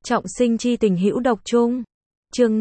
Trọng sinh chi tình hữu độc chung. Chương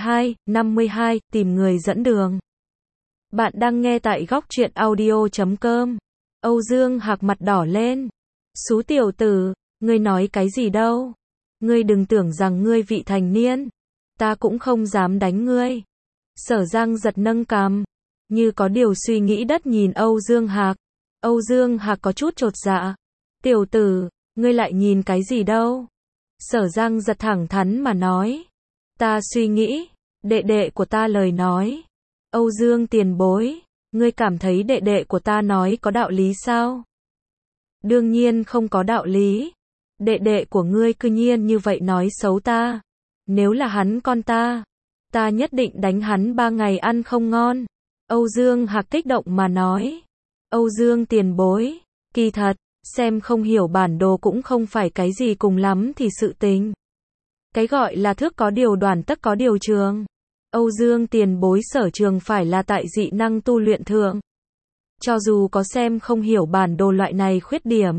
52, tìm người dẫn đường. Bạn đang nghe tại góc truyện audio.com. Âu Dương Hạc mặt đỏ lên. Xú tiểu tử, ngươi nói cái gì đâu? Ngươi đừng tưởng rằng ngươi vị thành niên. Ta cũng không dám đánh ngươi. Sở Giang giật nâng cằm, như có điều suy nghĩ đất nhìn Âu Dương Hạc. Âu Dương Hạc có chút chột dạ. Tiểu tử, ngươi lại nhìn cái gì đâu? Sở Giang giật thẳng thắn mà nói. Ta suy nghĩ, đệ đệ của ta lời nói. Âu Dương tiền bối, ngươi cảm thấy đệ đệ của ta nói có đạo lý sao? Đương nhiên không có đạo lý. Đệ đệ của ngươi cư nhiên như vậy nói xấu ta. Nếu là hắn con ta nhất định đánh hắn 3 ngày ăn không ngon. Âu Dương Hạc kích động mà nói. Âu Dương tiền bối, kỳ thật, xem không hiểu bản đồ cũng không phải cái gì cùng lắm thì sự tình. Cái gọi là thước có điều đoàn tất có điều trường. Âu Dương tiền bối sở trường phải là tại dị năng tu luyện thượng. Cho dù có xem không hiểu bản đồ loại này khuyết điểm,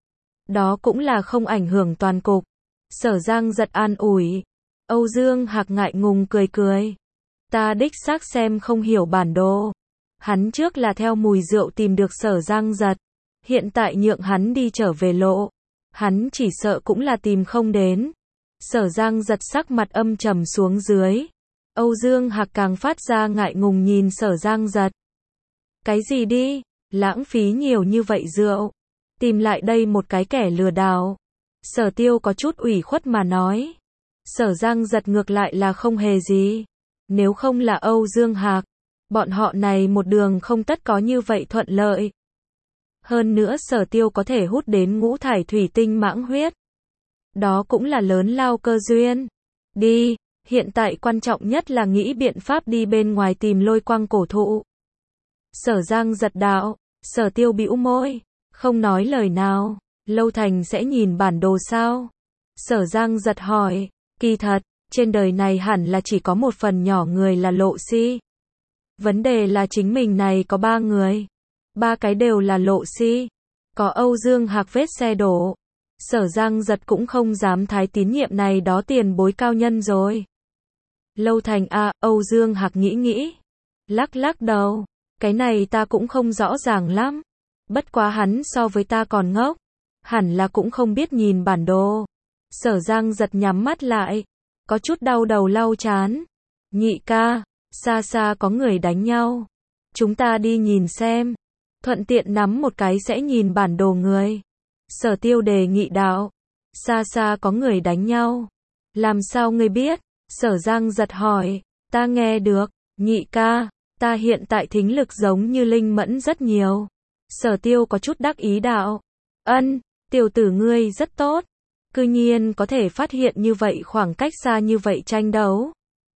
đó cũng là không ảnh hưởng toàn cục. Sở Giang giật an ủi. Âu Dương Hạc ngại ngùng cười cười. Ta đích xác xem không hiểu bản đồ. Hắn trước là theo mùi rượu tìm được Sở Giang giật. Hiện tại nhượng hắn đi trở về lộ. Hắn chỉ sợ cũng là tìm không đến. Sở Giang giật sắc mặt âm trầm xuống dưới. Âu Dương Hạc càng phát ra ngại ngùng nhìn Sở Giang giật. Cái gì đi? Lãng phí nhiều như vậy rượu. Tìm lại đây một cái kẻ lừa đảo. Sở Tiêu có chút ủy khuất mà nói. Sở Giang giật ngược lại là không hề gì. Nếu không là Âu Dương Hạc, bọn họ này một đường không tất có như vậy thuận lợi. Hơn nữa Sở Tiêu có thể hút đến ngũ thải thủy tinh mãng huyết. Đó cũng là lớn lao cơ duyên. Đi, hiện tại quan trọng nhất là nghĩ biện pháp đi bên ngoài tìm lôi quang cổ thụ. Sở Giang giật đạo. Sở Tiêu bĩu môi, không nói lời nào. Lâu Thành sẽ nhìn bản đồ sao? Sở Giang giật hỏi. Kỳ thật, trên đời này hẳn là chỉ có một phần nhỏ người là lộ si. Vấn đề là chính mình này có 3 người. 3 cái đều là lộ si. Có Âu Dương Hạc vết xe đổ. Sở Giang giật cũng không dám thái tín nhiệm này đó tiền bối cao nhân rồi. Lâu Thành Âu Dương Hạc nghĩ. Lắc đầu. Cái này ta cũng không rõ ràng lắm. Bất quá hắn so với ta còn ngốc. Hẳn là cũng không biết nhìn bản đồ. Sở Giang giật nhắm mắt lại. Có chút đau đầu lau chán. Nhị ca, xa xa có người đánh nhau. Chúng ta đi nhìn xem. Thuận tiện nắm một cái sẽ nhìn bản đồ người. Sở Tiêu đề nghị đạo. Xa xa có người đánh nhau. Làm sao ngươi biết? Sở Giang giật hỏi. Ta nghe được. Nhị ca, ta hiện tại thính lực giống như linh mẫn rất nhiều. Sở Tiêu có chút đắc ý đạo. Ân, tiểu tử ngươi rất tốt. Cư nhiên có thể phát hiện như vậy khoảng cách xa như vậy tranh đấu.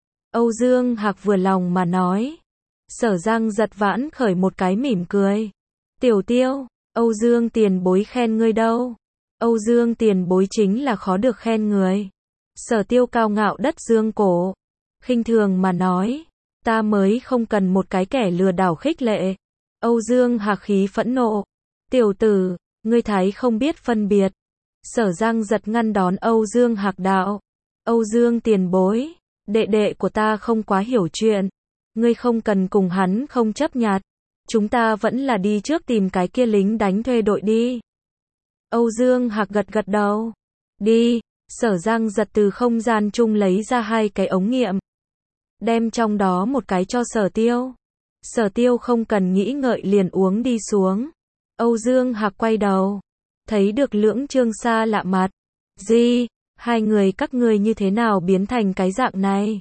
Âu Dương Hạc vừa lòng mà nói. Sở Giang giật vãn khởi một cái mỉm cười. Tiểu Tiêu, Âu Dương tiền bối khen ngươi đâu? Âu Dương tiền bối chính là khó được khen người. Sở Tiêu cao ngạo đất dương cổ. Khinh thường mà nói. Ta mới không cần một cái kẻ lừa đảo khích lệ. Âu Dương Hạc khí phẫn nộ. Tiểu tử, ngươi thấy không biết phân biệt. Sở Giang giật ngăn đón Âu Dương Hạc đạo. Âu Dương tiền bối, đệ đệ của ta không quá hiểu chuyện. Ngươi không cần cùng hắn không chấp nhặt. Chúng ta vẫn là đi trước tìm cái kia lính đánh thuê đội đi. Âu Dương Hạc gật đầu. Đi. Sở Giang giật từ không gian chung lấy ra 2 cái ống nghiệm. Đem trong đó một cái cho Sở Tiêu. Sở Tiêu không cần nghĩ ngợi liền uống đi xuống. Âu Dương Hạc quay đầu. Thấy được Lưỡng Trương xa lạ mặt. Gì? 2 người các ngươi như thế nào biến thành cái dạng này?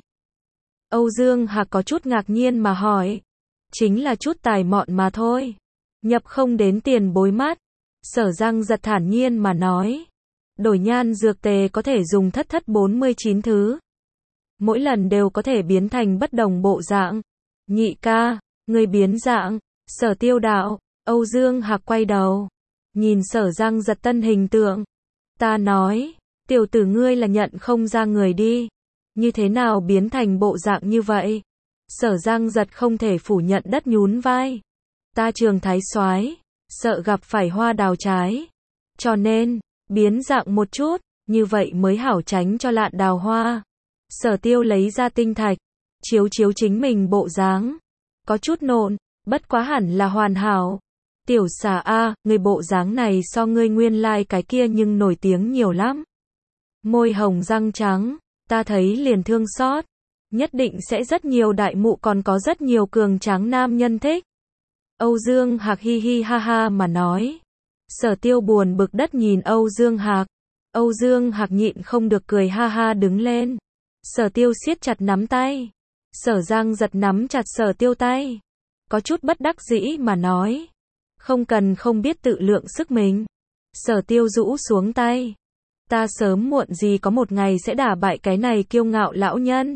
Âu Dương Hạc có chút ngạc nhiên mà hỏi. Chính là chút tài mọn mà thôi. Nhập không đến tiền bối mắt. Sở Giang giật thản nhiên mà nói. Đổi nhan dược tề có thể dùng thất 49 thứ. Mỗi lần đều có thể biến thành bất đồng bộ dạng. Nhị ca, người biến dạng. Sở Tiêu đạo. Âu Dương Hạc quay đầu. Nhìn Sở Giang giật tân hình tượng. Ta nói, tiểu tử ngươi là nhận không ra người đi. Như thế nào biến thành bộ dạng như vậy? Sở Giang giật không thể phủ nhận đất nhún vai. Ta Trường Thái soái, sợ gặp phải hoa đào trái. Cho nên, biến dạng một chút, như vậy mới hảo tránh cho lạn đào hoa. Sở Tiêu lấy ra tinh thạch, chiếu chiếu chính mình bộ dáng, có chút nộn, bất quá hẳn là hoàn hảo. Tiểu xà a, người bộ dáng này so ngươi nguyên lai cái kia nhưng nổi tiếng nhiều lắm. Môi hồng răng trắng, ta thấy liền thương xót, nhất định sẽ rất nhiều đại mụ còn có rất nhiều cường tráng nam nhân thích. Âu Dương Hạc hi hi ha ha mà nói. Sở Tiêu buồn bực đất nhìn Âu Dương Hạc. Âu Dương Hạc nhịn không được cười ha ha đứng lên. Sở Tiêu siết chặt nắm tay. Sở Giang giật nắm chặt Sở Tiêu tay. Có chút bất đắc dĩ mà nói. Không cần không biết tự lượng sức mình. Sở Tiêu rũ xuống tay. Ta sớm muộn gì có một ngày sẽ đả bại cái này kiêu ngạo lão nhân.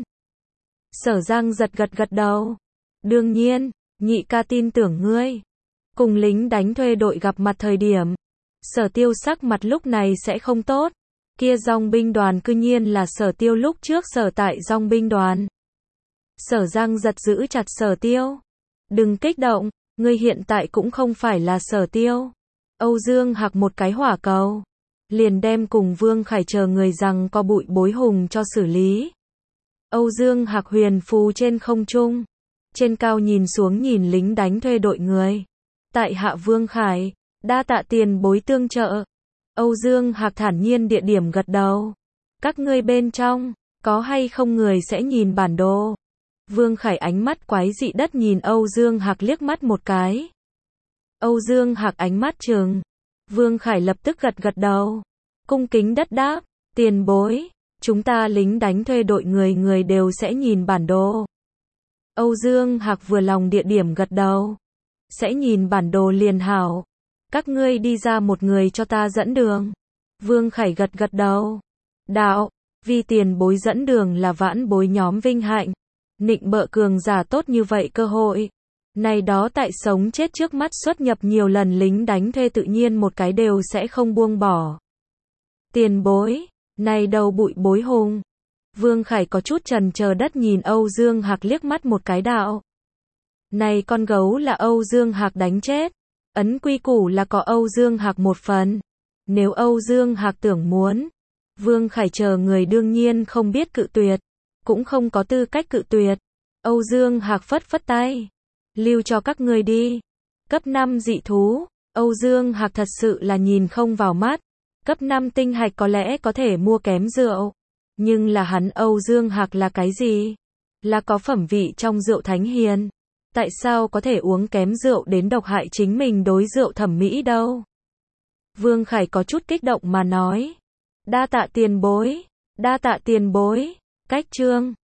Sở Giang giật gật gật đầu. Đương nhiên, nhị ca tin tưởng ngươi. Cùng lính đánh thuê đội gặp mặt thời điểm, Sở Tiêu sắc mặt lúc này sẽ không tốt. Kia dòng binh đoàn cư nhiên là Sở Tiêu lúc trước sở tại dòng binh đoàn. Sở Giang giật giữ chặt Sở Tiêu. Đừng kích động, ngươi hiện tại cũng không phải là Sở Tiêu. Âu Dương Hạc một cái hỏa cầu, liền đem cùng Vương Khải chờ người rằng có bụi bối hùng cho xử lý. Âu Dương Hạc huyền phù trên không trung, trên cao nhìn xuống nhìn lính đánh thuê đội người. Tại hạ Vương Khải, đa tạ tiền bối tương trợ. Âu Dương Hạc thản nhiên địa điểm gật đầu. Các ngươi bên trong, có hay không người sẽ nhìn bản đồ? Vương Khải ánh mắt quái dị đất nhìn Âu Dương Hạc liếc mắt một cái. Âu Dương Hạc ánh mắt trừng. Vương Khải lập tức gật gật đầu. Cung kính đất đáp, tiền bối, chúng ta lính đánh thuê đội người đều sẽ nhìn bản đồ. Âu Dương Hạc vừa lòng địa điểm gật đầu. Sẽ nhìn bản đồ liền hảo. Các ngươi đi ra một người cho ta dẫn đường. Vương Khải gật gật đầu. Đạo, vì tiền bối dẫn đường là vãn bối nhóm vinh hạnh. Nịnh bợ cường giả tốt như vậy cơ hội. Này đó tại sống chết trước mắt xuất nhập nhiều lần lính đánh thuê tự nhiên một cái đều sẽ không buông bỏ. Tiền bối, này đầu bụi bối hùng. Vương Khải có chút chần chờ đất nhìn Âu Dương Hạc liếc mắt một cái đạo. Này con gấu là Âu Dương Hạc đánh chết. Ấn quy củ là có Âu Dương Hạc một phần. Nếu Âu Dương Hạc tưởng muốn, Vương Khải chờ người đương nhiên không biết cự tuyệt, cũng không có tư cách cự tuyệt. Âu Dương Hạc phất phất tay. Lưu cho các ngươi đi. Cấp 5 dị thú, Âu Dương Hạc thật sự là nhìn không vào mắt. Cấp 5 tinh hạch có lẽ có thể mua kém rượu. Nhưng là hắn Âu Dương Hạc là cái gì? Là có phẩm vị trong rượu thánh hiền. Tại sao có thể uống kém rượu đến độc hại chính mình đối rượu thẩm mỹ đâu? Vương Khải có chút kích động mà nói. Đa tạ tiền bối. Đa tạ tiền bối. Cách chương